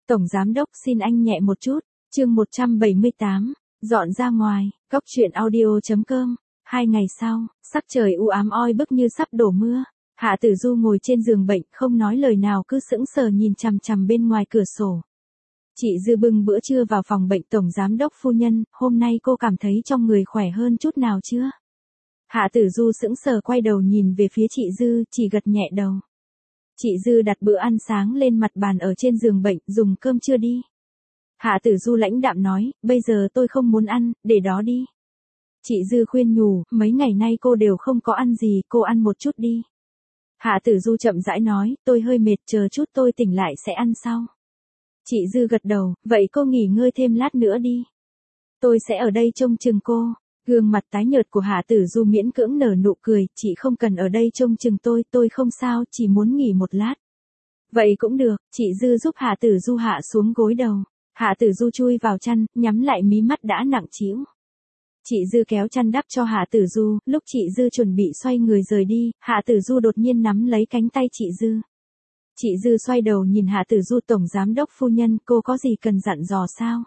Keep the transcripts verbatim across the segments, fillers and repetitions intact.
Tổng giám đốc xin anh nhẹ một chút, chương một trăm bảy mươi tám, dọn ra ngoài, góc truyện audio.com. Hai ngày sau, sắc trời u ám oi bức như sắp đổ mưa. Hạ Tử Du ngồi trên giường bệnh không nói lời nào cứ sững sờ nhìn chằm chằm bên ngoài cửa sổ. Chị Dư bưng bữa trưa vào phòng bệnh. Tổng giám đốc phu nhân, hôm nay cô cảm thấy trong người khỏe hơn chút nào chưa? Hạ Tử Du sững sờ quay đầu nhìn về phía chị Dư, chỉ gật nhẹ đầu. Chị Dư đặt bữa ăn sáng lên mặt bàn ở trên giường bệnh, dùng cơm chưa đi. Hạ Tử Du lãnh đạm nói, bây giờ tôi không muốn ăn, để đó đi. Chị Dư khuyên nhủ, mấy ngày nay cô đều không có ăn gì, cô ăn một chút đi. Hạ Tử Du chậm rãi nói, tôi hơi mệt, chờ chút tôi tỉnh lại sẽ ăn sau. Chị Dư gật đầu, vậy cô nghỉ ngơi thêm lát nữa đi. Tôi sẽ ở đây trông chừng cô. Gương mặt tái nhợt của Hạ Tử Du miễn cưỡng nở nụ cười, chị không cần ở đây trông chừng tôi, tôi không sao, chỉ muốn nghỉ một lát. Vậy cũng được, chị Dư giúp Hạ Tử Du hạ xuống gối đầu. Hạ Tử Du chui vào chăn, nhắm lại mí mắt đã nặng trĩu. Chị Dư kéo chăn đắp cho Hạ Tử Du, lúc chị Dư chuẩn bị xoay người rời đi, Hạ Tử Du đột nhiên nắm lấy cánh tay chị Dư. Chị Dư xoay đầu nhìn Hạ Tử Du, tổng giám đốc phu nhân, cô có gì cần dặn dò sao?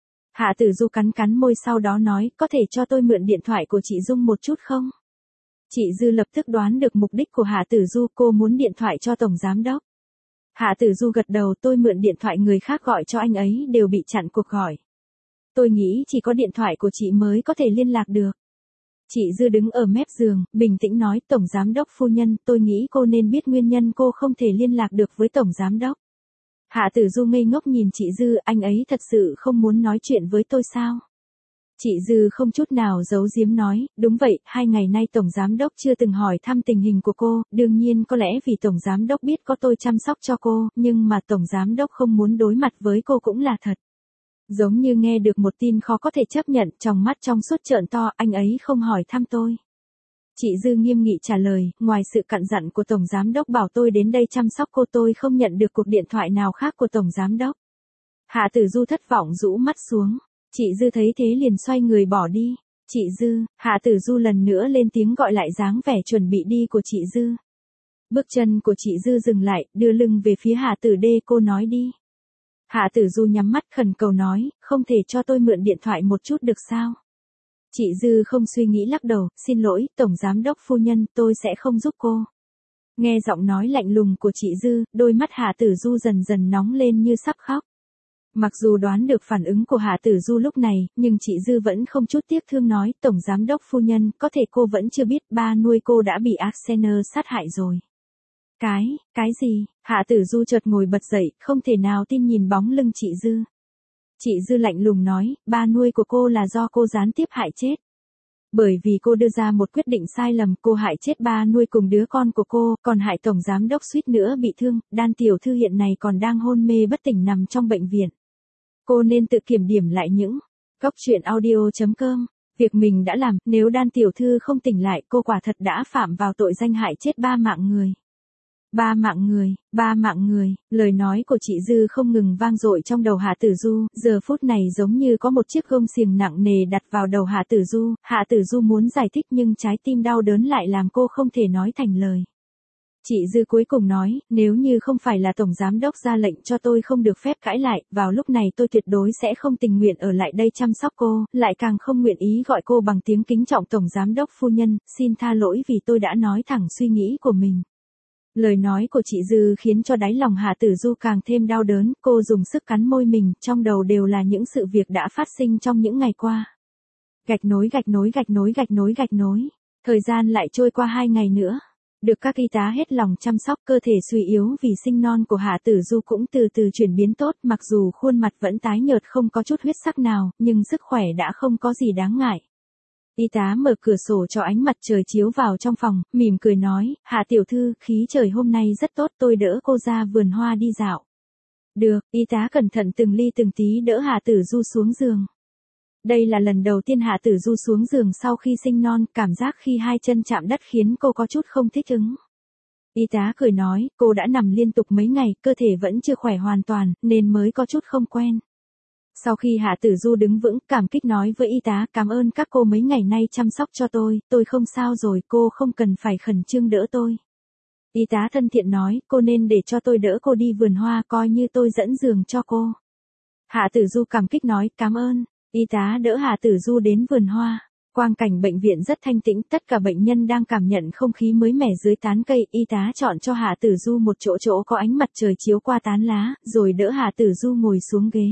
Hạ Tử Du cắn cắn môi sau đó nói, có thể cho tôi mượn điện thoại của chị Dung một chút không? Chị Dư lập tức đoán được mục đích của Hạ Tử Du, cô muốn điện thoại cho tổng giám đốc. Hạ Tử Du gật đầu, tôi mượn điện thoại người khác gọi cho anh ấy đều bị chặn cuộc gọi. Tôi nghĩ chỉ có điện thoại của chị mới có thể liên lạc được. Chị Dư đứng ở mép giường, bình tĩnh nói, tổng giám đốc phu nhân, tôi nghĩ cô nên biết nguyên nhân cô không thể liên lạc được với tổng giám đốc. Hạ Tử Du ngây ngốc nhìn chị Dư, anh ấy thật sự không muốn nói chuyện với tôi sao? Chị Dư không chút nào giấu giếm nói, đúng vậy, hai ngày nay tổng giám đốc chưa từng hỏi thăm tình hình của cô, đương nhiên có lẽ vì tổng giám đốc biết có tôi chăm sóc cho cô, nhưng mà tổng giám đốc không muốn đối mặt với cô cũng là thật. Giống như nghe được một tin khó có thể chấp nhận, trong mắt trong suốt trợn to, anh ấy không hỏi thăm tôi. Chị Dư nghiêm nghị trả lời, ngoài sự cặn dặn của tổng giám đốc bảo tôi đến đây chăm sóc cô, tôi không nhận được cuộc điện thoại nào khác của tổng giám đốc. Hạ Tử Du thất vọng rũ mắt xuống. Chị Dư thấy thế liền xoay người bỏ đi. Chị Dư, Hạ Tử Du lần nữa lên tiếng gọi lại dáng vẻ chuẩn bị đi của chị Dư. Bước chân của chị Dư dừng lại, đưa lưng về phía Hạ Tử Đê, cô nói đi. Hạ Tử Du nhắm mắt khẩn cầu nói, không thể cho tôi mượn điện thoại một chút được sao? Chị Dư không suy nghĩ lắc đầu, xin lỗi, tổng giám đốc phu nhân, tôi sẽ không giúp cô. Nghe giọng nói lạnh lùng của chị Dư, đôi mắt Hạ Tử Du dần dần nóng lên như sắp khóc. Mặc dù đoán được phản ứng của Hạ Tử Du lúc này, nhưng chị Dư vẫn không chút tiếc thương nói, tổng giám đốc phu nhân, có thể cô vẫn chưa biết ba nuôi cô đã bị Arsenal sát hại rồi. Cái, cái gì? Hạ Tử Du chợt ngồi bật dậy, không thể nào tin nhìn bóng lưng chị Dư. Chị Dư lạnh lùng nói, ba nuôi của cô là do cô gián tiếp hại chết. Bởi vì cô đưa ra một quyết định sai lầm, cô hại chết ba nuôi cùng đứa con của cô, còn hại tổng giám đốc suýt nữa bị thương, Đan tiểu thư hiện nay còn đang hôn mê bất tỉnh nằm trong bệnh viện. Cô nên tự kiểm điểm lại những góc truyện audio.com. Việc mình đã làm, nếu Đan tiểu thư không tỉnh lại, cô quả thật đã phạm vào tội danh hại chết ba mạng người. Ba mạng người, ba mạng người, lời nói của chị Dư không ngừng vang dội trong đầu Hạ Tử Du, giờ phút này giống như có một chiếc gông xiềng nặng nề đặt vào đầu Hạ Tử Du, Hạ Tử Du muốn giải thích nhưng trái tim đau đớn lại làm cô không thể nói thành lời. Chị Dư cuối cùng nói, nếu như không phải là tổng giám đốc ra lệnh cho tôi không được phép cãi lại, vào lúc này tôi tuyệt đối sẽ không tình nguyện ở lại đây chăm sóc cô, lại càng không nguyện ý gọi cô bằng tiếng kính trọng tổng giám đốc phu nhân, xin tha lỗi vì tôi đã nói thẳng suy nghĩ của mình. Lời nói của chị Dư khiến cho đáy lòng Hạ Tử Du càng thêm đau đớn, cô dùng sức cắn môi mình, trong đầu đều là những sự việc đã phát sinh trong những ngày qua. Gạch nối gạch nối gạch nối gạch nối gạch nối. Thời gian lại trôi qua hai ngày nữa. Được các y tá hết lòng chăm sóc, cơ thể suy yếu vì sinh non của Hạ Tử Du cũng từ từ chuyển biến tốt, mặc dù khuôn mặt vẫn tái nhợt không có chút huyết sắc nào, nhưng sức khỏe đã không có gì đáng ngại. Y tá mở cửa sổ cho ánh mặt trời chiếu vào trong phòng, mỉm cười nói, Hạ tiểu thư, khí trời hôm nay rất tốt, tôi đỡ cô ra vườn hoa đi dạo. Được, y tá cẩn thận từng ly từng tí đỡ Hạ Tử Du xuống giường. Đây là lần đầu tiên Hạ Tử Du xuống giường sau khi sinh non, cảm giác khi hai chân chạm đất khiến cô có chút không thích ứng. Y tá cười nói, cô đã nằm liên tục mấy ngày, cơ thể vẫn chưa khỏe hoàn toàn, nên mới có chút không quen. Sau khi Hạ Tử Du đứng vững, cảm kích nói với y tá, cảm ơn các cô mấy ngày nay chăm sóc cho tôi, tôi không sao rồi, cô không cần phải khẩn trương đỡ tôi. Y tá thân thiện nói, cô nên để cho tôi đỡ cô đi vườn hoa, coi như tôi dẫn giường cho cô. Hạ Tử Du cảm kích nói, cảm ơn. Y tá đỡ Hạ Tử Du đến vườn hoa. Quang cảnh bệnh viện rất thanh tĩnh, tất cả bệnh nhân đang cảm nhận không khí mới mẻ dưới tán cây. Y tá chọn cho Hạ Tử Du một chỗ chỗ có ánh mặt trời chiếu qua tán lá, rồi đỡ Hạ Tử Du ngồi xuống ghế.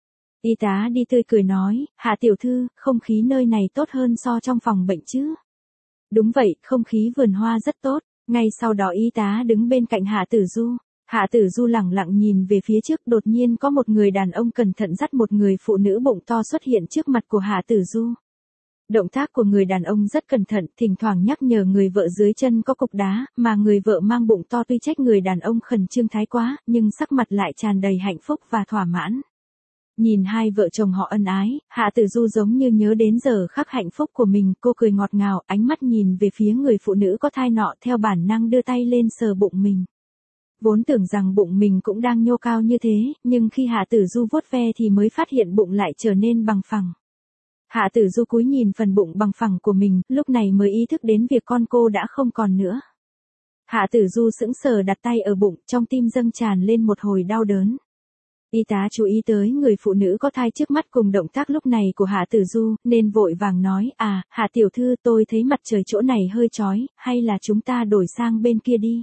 Y tá đi tươi cười nói, Hạ tiểu thư, không khí nơi này tốt hơn so trong phòng bệnh chứ? Đúng vậy, không khí vườn hoa rất tốt. Ngay sau đó y tá đứng bên cạnh Hạ Tử Du. Hạ Tử Du lẳng lặng nhìn về phía trước, đột nhiên có một người đàn ông cẩn thận dắt một người phụ nữ bụng to xuất hiện trước mặt của Hạ Tử Du. Động tác của người đàn ông rất cẩn thận, thỉnh thoảng nhắc nhở người vợ dưới chân có cục đá, mà người vợ mang bụng to tuy trách người đàn ông khẩn trương thái quá, nhưng sắc mặt lại tràn đầy hạnh phúc và thỏa mãn. Nhìn hai vợ chồng họ ân ái, Hạ Tử Du giống như nhớ đến giờ khắc hạnh phúc của mình, cô cười ngọt ngào, ánh mắt nhìn về phía người phụ nữ có thai nọ, theo bản năng đưa tay lên sờ bụng mình. Vốn tưởng rằng bụng mình cũng đang nhô cao như thế, nhưng khi Hạ Tử Du vuốt ve thì mới phát hiện bụng lại trở nên bằng phẳng. Hạ Tử Du cúi nhìn phần bụng bằng phẳng của mình, lúc này mới ý thức đến việc con cô đã không còn nữa. Hạ Tử Du sững sờ đặt tay ở bụng, trong tim dâng tràn lên một hồi đau đớn. Y tá chú ý tới người phụ nữ có thai trước mắt cùng động tác lúc này của Hạ Tử Du, nên vội vàng nói, à, Hạ tiểu thư, tôi thấy mặt trời chỗ này hơi chói, hay là chúng ta đổi sang bên kia đi.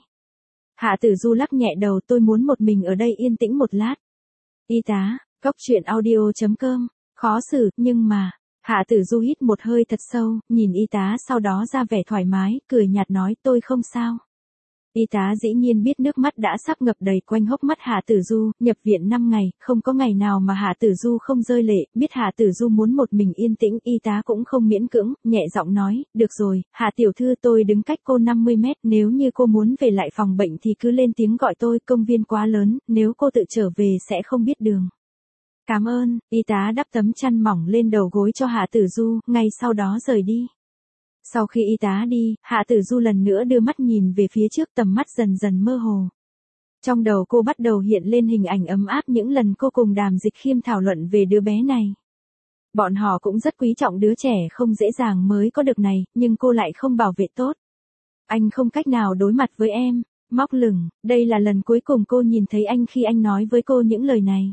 Hạ Tử Du lắc nhẹ đầu, tôi muốn một mình ở đây yên tĩnh một lát. Y tá, cốc truyện audio chấm com, khó xử, nhưng mà, Hạ Tử Du hít một hơi thật sâu, nhìn y tá sau đó ra vẻ thoải mái, cười nhạt nói, tôi không sao. Y tá dĩ nhiên biết nước mắt đã sắp ngập đầy quanh hốc mắt Hạ Tử Du, nhập viện năm ngày, không có ngày nào mà Hạ Tử Du không rơi lệ, biết Hạ Tử Du muốn một mình yên tĩnh, y tá cũng không miễn cưỡng, nhẹ giọng nói, được rồi, Hạ tiểu thư, tôi đứng cách cô năm mươi mét, nếu như cô muốn về lại phòng bệnh thì cứ lên tiếng gọi tôi, công viên quá lớn, nếu cô tự trở về sẽ không biết đường. Cảm ơn, y tá đắp tấm chăn mỏng lên đầu gối cho Hạ Tử Du, ngay sau đó rời đi. Sau khi y tá đi, Hạ Tử Du lần nữa đưa mắt nhìn về phía trước, tầm mắt dần dần mơ hồ. Trong đầu cô bắt đầu hiện lên hình ảnh ấm áp những lần cô cùng Đàm Dịch Khiêm thảo luận về đứa bé này. Bọn họ cũng rất quý trọng đứa trẻ không dễ dàng mới có được này, nhưng cô lại không bảo vệ tốt. Anh không cách nào đối mặt với em, móc lửng, đây là lần cuối cùng cô nhìn thấy anh khi anh nói với cô những lời này.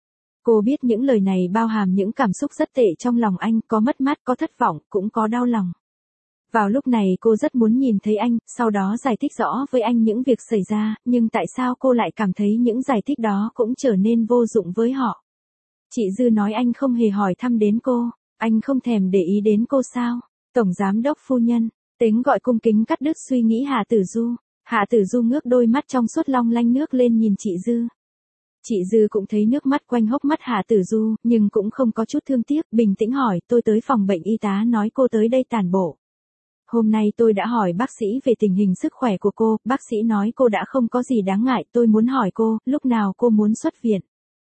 Cô biết những lời này bao hàm những cảm xúc rất tệ trong lòng anh, có mất mát, có thất vọng, cũng có đau lòng. Vào lúc này cô rất muốn nhìn thấy anh, sau đó giải thích rõ với anh những việc xảy ra, nhưng tại sao cô lại cảm thấy những giải thích đó cũng trở nên vô dụng với họ. Chị Dư nói anh không hề hỏi thăm đến cô, anh không thèm để ý đến cô sao? Tổng giám đốc phu nhân, tính gọi cung kính cắt đứt suy nghĩ Hạ Tử Du. Hạ Tử Du ngước đôi mắt trong suốt long lanh nước lên nhìn chị Dư. Chị Dư cũng thấy nước mắt quanh hốc mắt Hạ Tử Du, nhưng cũng không có chút thương tiếc, bình tĩnh hỏi, tôi tới phòng bệnh, y tá nói cô tới đây tản bộ. Hôm nay tôi đã hỏi bác sĩ về tình hình sức khỏe của cô, bác sĩ nói cô đã không có gì đáng ngại, tôi muốn hỏi cô, lúc nào cô muốn xuất viện.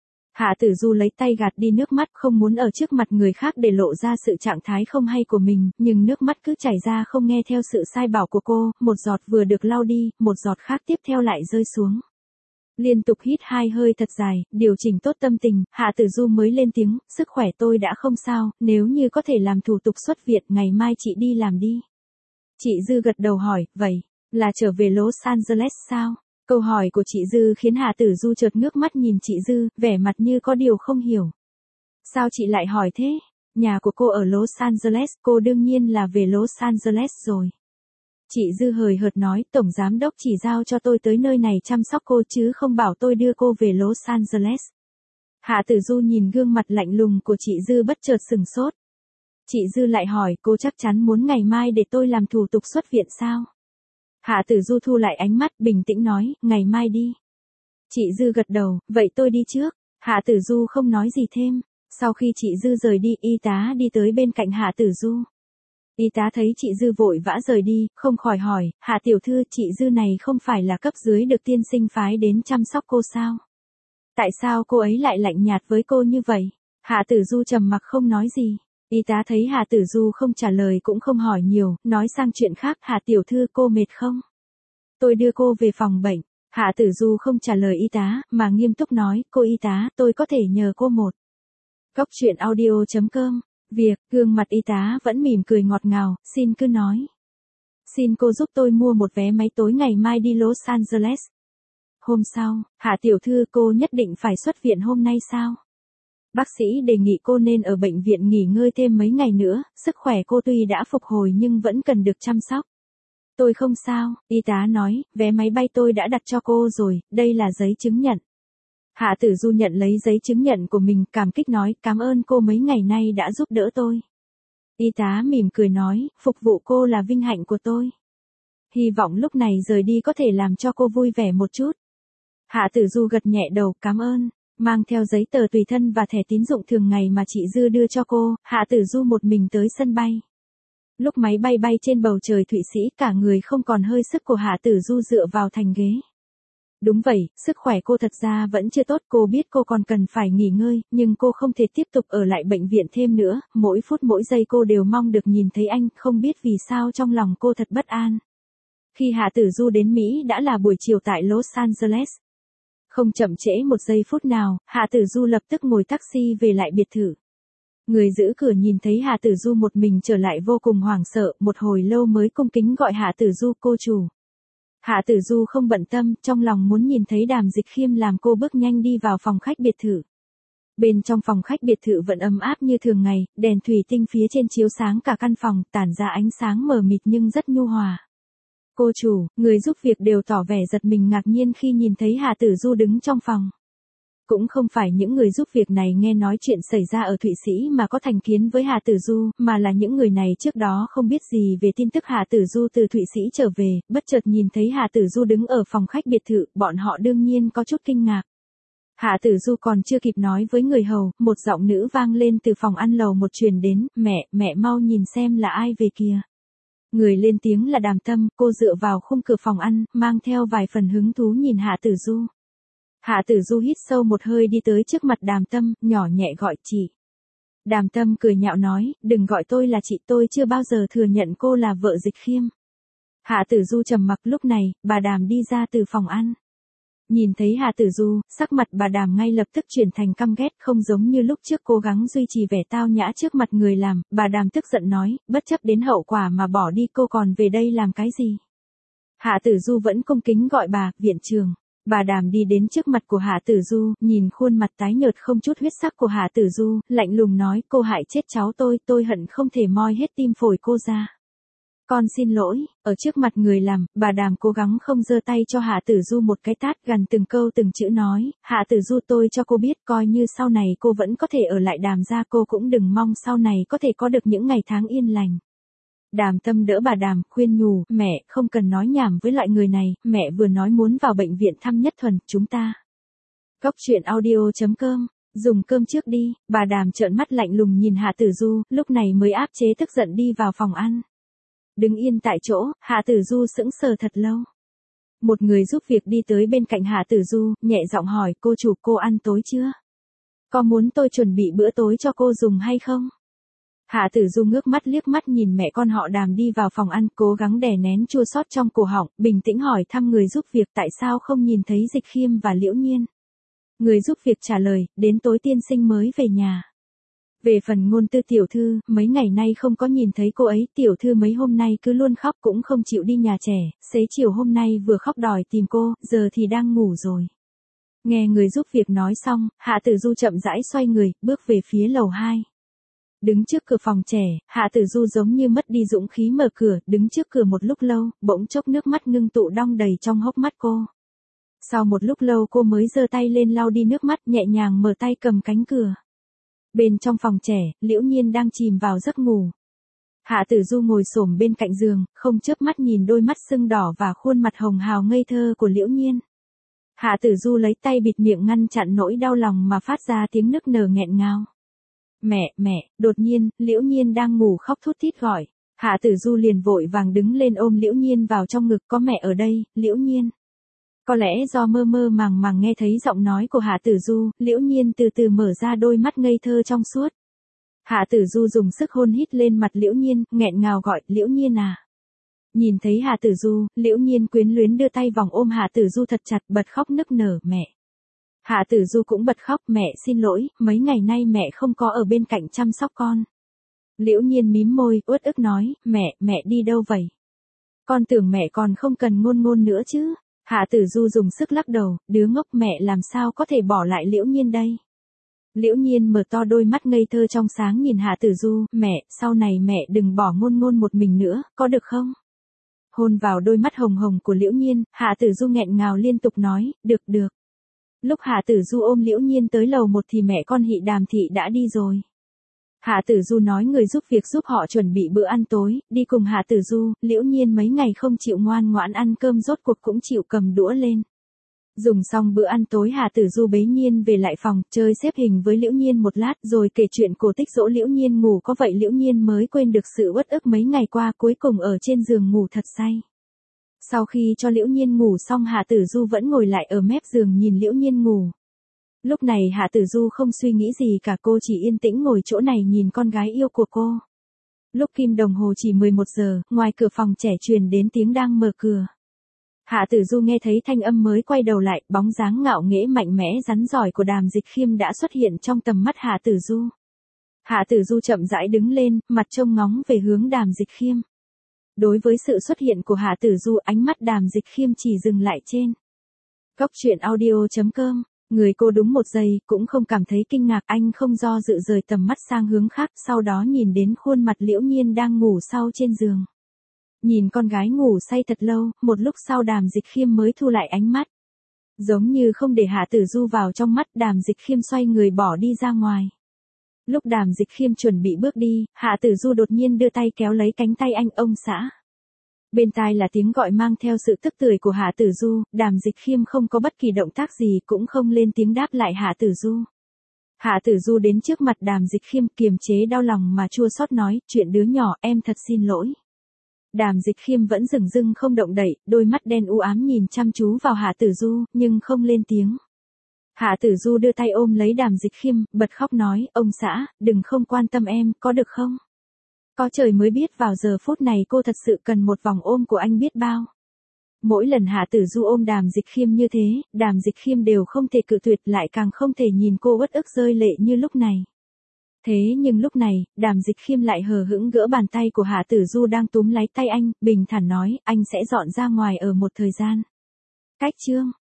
Hạ Tử Du lấy tay gạt đi nước mắt, không muốn ở trước mặt người khác để lộ ra sự trạng thái không hay của mình, nhưng nước mắt cứ chảy ra không nghe theo sự sai bảo của cô, một giọt vừa được lau đi, một giọt khác tiếp theo lại rơi xuống. Liên tục hít hai hơi thật dài, điều chỉnh tốt tâm tình, Hạ Tử Du mới lên tiếng, sức khỏe tôi đã không sao, nếu như có thể làm thủ tục xuất viện, ngày mai chị đi làm đi. Chị Dư gật đầu hỏi, vậy, là trở về Los Angeles sao? Câu hỏi của chị Dư khiến Hạ Tử Du chợt ngước mắt nhìn chị Dư, vẻ mặt như có điều không hiểu. Sao chị lại hỏi thế? Nhà của cô ở Los Angeles, cô đương nhiên là về Los Angeles rồi. Chị Dư hời hợt nói, tổng giám đốc chỉ giao cho tôi tới nơi này chăm sóc cô chứ không bảo tôi đưa cô về Los Angeles. Hạ Tử Du nhìn gương mặt lạnh lùng của chị Dư bất chợt sừng sốt. Chị Dư lại hỏi, cô chắc chắn muốn ngày mai để tôi làm thủ tục xuất viện sao? Hạ Tử Du thu lại ánh mắt, bình tĩnh nói, ngày mai đi. Chị Dư gật đầu, vậy tôi đi trước. Hạ Tử Du không nói gì thêm. Sau khi chị Dư rời đi, y tá đi tới bên cạnh Hạ Tử Du. Y tá thấy chị Dư vội vã rời đi, không khỏi hỏi, Hạ tiểu thư, chị Dư này không phải là cấp dưới được tiên sinh phái đến chăm sóc cô sao? Tại sao cô ấy lại lạnh nhạt với cô như vậy? Hạ Tử Du trầm mặc không nói gì. Y tá thấy Hạ Tử Du không trả lời cũng không hỏi nhiều, nói sang chuyện khác, Hạ tiểu thư, cô mệt không? Tôi đưa cô về phòng bệnh. Hạ Tử Du không trả lời y tá, mà nghiêm túc nói, cô y tá, tôi có thể nhờ cô một. Cốc truyện audio chấm com. Việc, gương mặt y tá vẫn mỉm cười ngọt ngào, xin cứ nói. Xin cô giúp tôi mua một vé máy tối ngày mai đi Los Angeles. Hôm sau, Hạ tiểu thư cô nhất định phải xuất viện hôm nay sao? Bác sĩ đề nghị cô nên ở bệnh viện nghỉ ngơi thêm mấy ngày nữa, sức khỏe cô tuy đã phục hồi nhưng vẫn cần được chăm sóc. Tôi không sao, y tá nói, vé máy bay tôi đã đặt cho cô rồi, đây là giấy chứng nhận. Hạ Tử Du nhận lấy giấy chứng nhận của mình, cảm kích nói, cảm ơn cô mấy ngày nay đã giúp đỡ tôi. Y tá mỉm cười nói, phục vụ cô là vinh hạnh của tôi. Hy vọng lúc này rời đi có thể làm cho cô vui vẻ một chút. Hạ Tử Du gật nhẹ đầu, cảm ơn. Mang theo giấy tờ tùy thân và thẻ tín dụng thường ngày mà chị Dư đưa cho cô, Hạ Tử Du một mình tới sân bay. Lúc máy bay bay trên bầu trời Thụy Sĩ, cả người không còn hơi sức của Hạ Tử Du dựa vào thành ghế. Đúng vậy, sức khỏe cô thật ra vẫn chưa tốt, cô biết cô còn cần phải nghỉ ngơi, nhưng cô không thể tiếp tục ở lại bệnh viện thêm nữa, mỗi phút mỗi giây cô đều mong được nhìn thấy anh, không biết vì sao trong lòng cô thật bất an. Khi Hạ Tử Du đến Mỹ đã là buổi chiều tại Los Angeles. Không chậm trễ một giây phút nào, Hạ Tử Du lập tức ngồi taxi về lại biệt thự. Người giữ cửa nhìn thấy Hạ Tử Du một mình trở lại vô cùng hoảng sợ, một hồi lâu mới cung kính gọi Hạ Tử Du cô chủ. Hạ Tử Du không bận tâm, trong lòng muốn nhìn thấy Đàm Dịch Khiêm làm cô bước nhanh đi vào phòng khách biệt thự. Bên trong phòng khách biệt thự vẫn ấm áp như thường ngày, đèn thủy tinh phía trên chiếu sáng cả căn phòng, tản ra ánh sáng mờ mịt nhưng rất nhu hòa. Cô chủ, người giúp việc đều tỏ vẻ giật mình ngạc nhiên khi nhìn thấy Hạ Tử Du đứng trong phòng. Cũng không phải những người giúp việc này nghe nói chuyện xảy ra ở Thụy Sĩ mà có thành kiến với Hạ Tử Du, mà là những người này trước đó không biết gì về tin tức Hạ Tử Du từ Thụy Sĩ trở về, bất chợt nhìn thấy Hạ Tử Du đứng ở phòng khách biệt thự, bọn họ đương nhiên có chút kinh ngạc. Hạ Tử Du còn chưa kịp nói với người hầu, một giọng nữ vang lên từ phòng ăn lầu một truyền đến, mẹ, mẹ mau nhìn xem là ai về kìa. Người lên tiếng là Đàm Tâm, cô dựa vào khung cửa phòng ăn, mang theo vài phần hứng thú nhìn Hạ Tử Du. Hạ Tử Du hít sâu một hơi đi tới trước mặt Đàm Tâm, nhỏ nhẹ gọi chị. Đàm Tâm cười nhạo nói, đừng gọi tôi là chị, tôi chưa bao giờ thừa nhận cô là vợ Dịch Khiêm. Hạ Tử Du trầm mặc, lúc này, bà Đàm đi ra từ phòng ăn. Nhìn thấy Hạ Tử Du, sắc mặt bà Đàm ngay lập tức chuyển thành căm ghét, không giống như lúc trước cố gắng duy trì vẻ tao nhã trước mặt người làm, bà Đàm tức giận nói, bất chấp đến hậu quả mà bỏ đi cô còn về đây làm cái gì. Hạ Tử Du vẫn cung kính gọi bà, viện trưởng. Bà Đàm đi đến trước mặt của Hạ Tử Du, nhìn khuôn mặt tái nhợt không chút huyết sắc của Hạ Tử Du, lạnh lùng nói, cô hại chết cháu tôi, tôi hận không thể moi hết tim phổi cô ra. Con xin lỗi, ở trước mặt người làm, bà Đàm cố gắng không giơ tay cho Hạ Tử Du một cái tát, gần từng câu từng chữ nói, Hạ Tử Du, tôi cho cô biết, coi như sau này cô vẫn có thể ở lại Đàm gia, cô cũng đừng mong sau này có thể có được những ngày tháng yên lành. Đàm Tâm đỡ bà Đàm, khuyên nhủ, mẹ, không cần nói nhảm với loại người này, mẹ vừa nói muốn vào bệnh viện thăm Nhất Thuần, chúng ta. Góc truyện audio chấm com, dùng cơm trước đi, bà Đàm trợn mắt lạnh lùng nhìn Hạ Tử Du, lúc này mới áp chế tức giận đi vào phòng ăn. Đứng yên tại chỗ, Hạ Tử Du sững sờ thật lâu. Một người giúp việc đi tới bên cạnh Hạ Tử Du, nhẹ giọng hỏi, cô chủ, cô ăn tối chưa? Có muốn tôi chuẩn bị bữa tối cho cô dùng hay không? Hạ Tử Du ngước mắt liếc mắt nhìn mẹ con họ Đàm đi vào phòng ăn, cố gắng đè nén chua xót trong cổ họng, bình tĩnh hỏi thăm người giúp việc tại sao không nhìn thấy Dịch Khiêm và Liễu Nhiên. Người giúp việc trả lời, đến tối tiên sinh mới về nhà. Về phần Ngôn Tư tiểu thư, mấy ngày nay không có nhìn thấy cô ấy, tiểu thư mấy hôm nay cứ luôn khóc cũng không chịu đi nhà trẻ, xế chiều hôm nay vừa khóc đòi tìm cô, giờ thì đang ngủ rồi. Nghe người giúp việc nói xong, Hạ Tử Du chậm rãi xoay người, bước về phía lầu hai. Đứng trước cửa phòng trẻ, Hạ Tử Du giống như mất đi dũng khí mở cửa, đứng trước cửa một lúc lâu, bỗng chốc nước mắt ngưng tụ đong đầy trong hốc mắt cô. Sau một lúc lâu cô mới giơ tay lên lau đi nước mắt, nhẹ nhàng mở tay cầm cánh cửa. Bên trong phòng trẻ, Liễu Nhiên đang chìm vào giấc ngủ. Hạ Tử Du ngồi xổm bên cạnh giường, không chớp mắt nhìn đôi mắt sưng đỏ và khuôn mặt hồng hào ngây thơ của Liễu Nhiên. Hạ Tử Du lấy tay bịt miệng ngăn chặn nỗi đau lòng mà phát ra tiếng nức nở nghẹn ngào. Mẹ, mẹ, đột nhiên, Liễu Nhiên đang ngủ khóc thút thít gọi. Hạ Tử Du liền vội vàng đứng lên ôm Liễu Nhiên vào trong ngực, có mẹ ở đây, Liễu Nhiên. Có lẽ do mơ mơ màng màng nghe thấy giọng nói của Hạ Tử Du, Liễu Nhiên từ từ mở ra đôi mắt ngây thơ trong suốt. Hạ Tử Du dùng sức hôn hít lên mặt Liễu Nhiên, nghẹn ngào gọi, Liễu Nhiên à. Nhìn thấy Hạ Tử Du, Liễu Nhiên quyến luyến đưa tay vòng ôm Hạ Tử Du thật chặt, bật khóc nức nở, mẹ. Hạ Tử Du cũng bật khóc, mẹ xin lỗi, mấy ngày nay mẹ không có ở bên cạnh chăm sóc con. Liễu Nhiên mím môi, uất ức nói, mẹ, mẹ đi đâu vậy? Con tưởng mẹ còn không cần ngôn ngôn nữa chứ. Hạ Tử Du dùng sức lắc đầu, đứa ngốc, mẹ làm sao có thể bỏ lại Liễu Nhiên đây. Liễu Nhiên mở to đôi mắt ngây thơ trong sáng nhìn Hạ Tử Du, mẹ, sau này mẹ đừng bỏ ngôn ngôn một mình nữa, có được không? Hôn vào đôi mắt hồng hồng của Liễu Nhiên, Hạ Tử Du nghẹn ngào liên tục nói, được được. Lúc Hạ Tử Du ôm Liễu Nhiên tới lầu một thì mẹ con Hị Đàm Thị đã đi rồi. Hạ Tử Du nói người giúp việc giúp họ chuẩn bị bữa ăn tối, đi cùng Hạ Tử Du, Liễu Nhiên mấy ngày không chịu ngoan ngoãn ăn cơm rốt cuộc cũng chịu cầm đũa lên. Dùng xong bữa ăn tối Hạ Tử Du bế Nhiên về lại phòng, chơi xếp hình với Liễu Nhiên một lát rồi kể chuyện cổ tích dỗ Liễu Nhiên ngủ, có vậy Liễu Nhiên mới quên được sự uất ức mấy ngày qua, cuối cùng ở trên giường ngủ thật say. Sau khi cho Liễu Nhiên ngủ xong Hạ Tử Du vẫn ngồi lại ở mép giường nhìn Liễu Nhiên ngủ. Lúc này Hạ Tử Du không suy nghĩ gì cả, cô chỉ yên tĩnh ngồi chỗ này nhìn con gái yêu của cô. Lúc kim đồng hồ chỉ mười một giờ, ngoài cửa phòng trẻ truyền đến tiếng đang mở cửa. Hạ Tử Du nghe thấy thanh âm mới quay đầu lại, bóng dáng ngạo nghễ mạnh mẽ rắn giỏi của Đàm Dịch Khiêm đã xuất hiện trong tầm mắt Hạ Tử Du. Hạ Tử Du chậm rãi đứng lên, mặt trông ngóng về hướng Đàm Dịch Khiêm. Đối với sự xuất hiện của Hạ Tử Du, ánh mắt Đàm Dịch Khiêm chỉ dừng lại trên Cốc truyện audio chấm com. Người cô đúng một giây, cũng không cảm thấy kinh ngạc, anh không do dự rời tầm mắt sang hướng khác, sau đó nhìn đến khuôn mặt Liễu Nhiên đang ngủ sau trên giường. Nhìn con gái ngủ say thật lâu, một lúc sau Đàm Dịch Khiêm mới thu lại ánh mắt. Giống như không để Hạ Tử Du vào trong mắt, Đàm Dịch Khiêm xoay người bỏ đi ra ngoài. Lúc Đàm Dịch Khiêm chuẩn bị bước đi, Hạ Tử Du đột nhiên đưa tay kéo lấy cánh tay anh, ông xã. Bên tai là tiếng gọi mang theo sự tức tưởi của Hạ Tử Du, Đàm Dịch Khiêm không có bất kỳ động tác gì, cũng không lên tiếng đáp lại Hạ Tử Du. Hạ Tử Du đến trước mặt Đàm Dịch Khiêm, kiềm chế đau lòng mà chua xót nói, chuyện đứa nhỏ, em thật xin lỗi. Đàm Dịch Khiêm vẫn dửng dưng không động đậy, đôi mắt đen u ám nhìn chăm chú vào Hạ Tử Du, nhưng không lên tiếng. Hạ Tử Du đưa tay ôm lấy Đàm Dịch Khiêm, bật khóc nói, ông xã, đừng không quan tâm em, có được không? Có trời mới biết vào giờ phút này cô thật sự cần một vòng ôm của anh biết bao. Mỗi lần Hạ Tử Du ôm Đàm Dịch Khiêm như thế, Đàm Dịch Khiêm đều không thể cự tuyệt, lại càng không thể nhìn cô uất ức rơi lệ như lúc này. Thế nhưng lúc này, Đàm Dịch Khiêm lại hờ hững gỡ bàn tay của Hạ Tử Du đang túm lấy tay anh, bình thản nói, anh sẽ dọn ra ngoài ở một thời gian. Cách chương